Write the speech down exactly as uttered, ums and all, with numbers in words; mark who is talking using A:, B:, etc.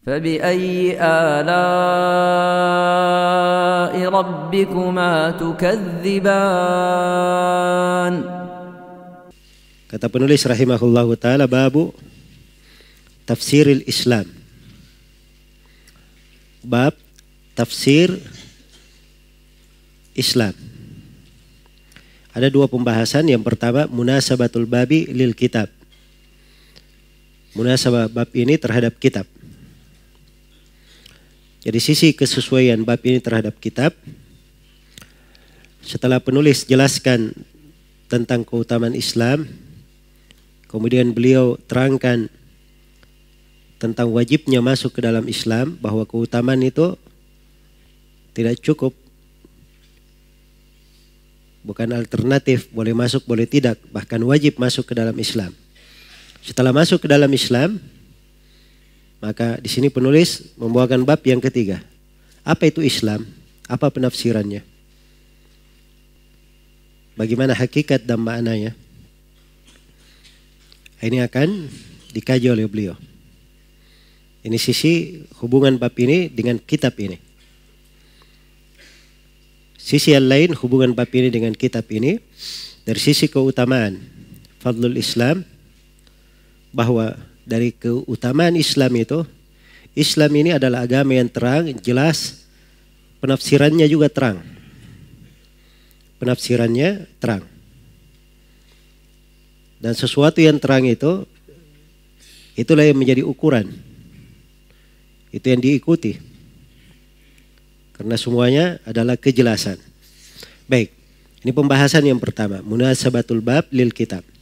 A: فبأي آلاء ربكما تكذبان.
B: Kata penulis rahimahullahu ta'ala, babu tafsiril Islam. Bab tafsir Islam. Ada dua pembahasan. Yang pertama, munasabatul babi lil kitab. Munasabah bab ini terhadap kitab. Jadi sisi kesesuaian bab ini terhadap kitab. Setelah penulis jelaskan tentang keutamaan Islam, kemudian beliau terangkan tentang wajibnya masuk ke dalam Islam, bahwa keutamaan itu tidak cukup, bukan alternatif, boleh masuk boleh tidak, bahkan wajib masuk ke dalam Islam. Setelah masuk ke dalam Islam, maka di sini penulis membawakan bab yang ketiga. Apa itu Islam? Apa penafsirannya? Bagaimana hakikat dan maknanya? Ini akan dikaji oleh beliau. Ini sisi hubungan bab ini dengan kitab ini. Sisi yang lain hubungan bab ini dengan kitab ini dari sisi keutamaan fadlul Islam, bahwa dari keutamaan Islam itu, Islam ini adalah agama yang terang, jelas, penafsirannya juga terang. Penafsirannya terang. Dan sesuatu yang terang itu, itulah yang menjadi ukuran. Itu yang diikuti. Karena semuanya adalah kejelasan. Baik, ini pembahasan yang pertama, munasabatul bab lil kitab.